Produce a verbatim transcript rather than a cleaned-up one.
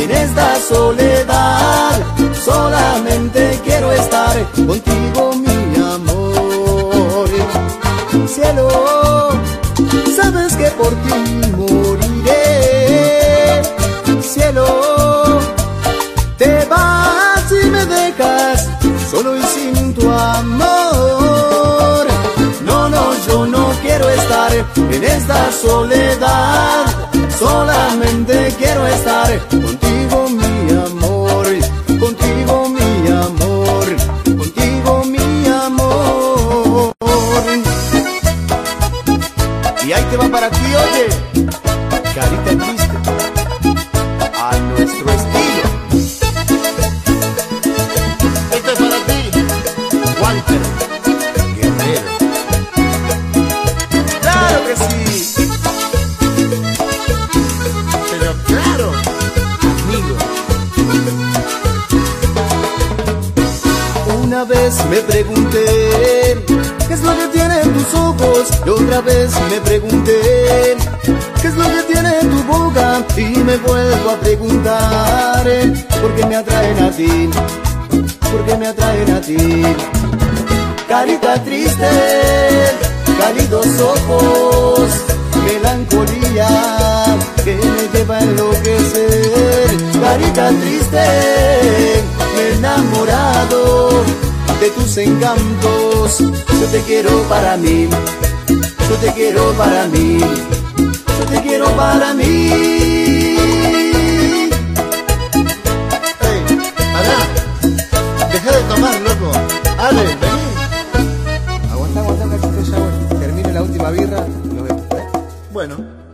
en esta soledad. Solamente quiero estar contigo, mi amor. Cielo, sabes que por ti moriré. Cielo, te vas y me dejas solo y sin tu amor. No, no, yo no quiero estar en esta soledad. Solamente quiero estar contigo, mi amor. Contigo, mi amor. Contigo, mi amor. Y ahí te va para ti, oye, carita triste, a nuestro estilo. Esto es para ti, Walter Guerrero. ¡Claro que sí! Pero claro, amigo. Una vez me pregunté ¿qué es lo que tienen tus ojos? Y otra vez me pregunté ¿qué es lo que tiene tu boca? Y me vuelvo a preguntar ¿por qué me atraen a ti? ¿Por qué me atraen a ti? Carita triste, cálidos ojos, melancolía que me lleva a enloquecer. Carita triste, me he enamorado de tus encantos. Yo te quiero para mí, yo te quiero para mí, yo te quiero para mí. Hey, Ana, deja de tomar, loco. Ale, vení. Aguanta, aguanta un cachito ya, bueno, termine la última birra y nos vemos. Bueno.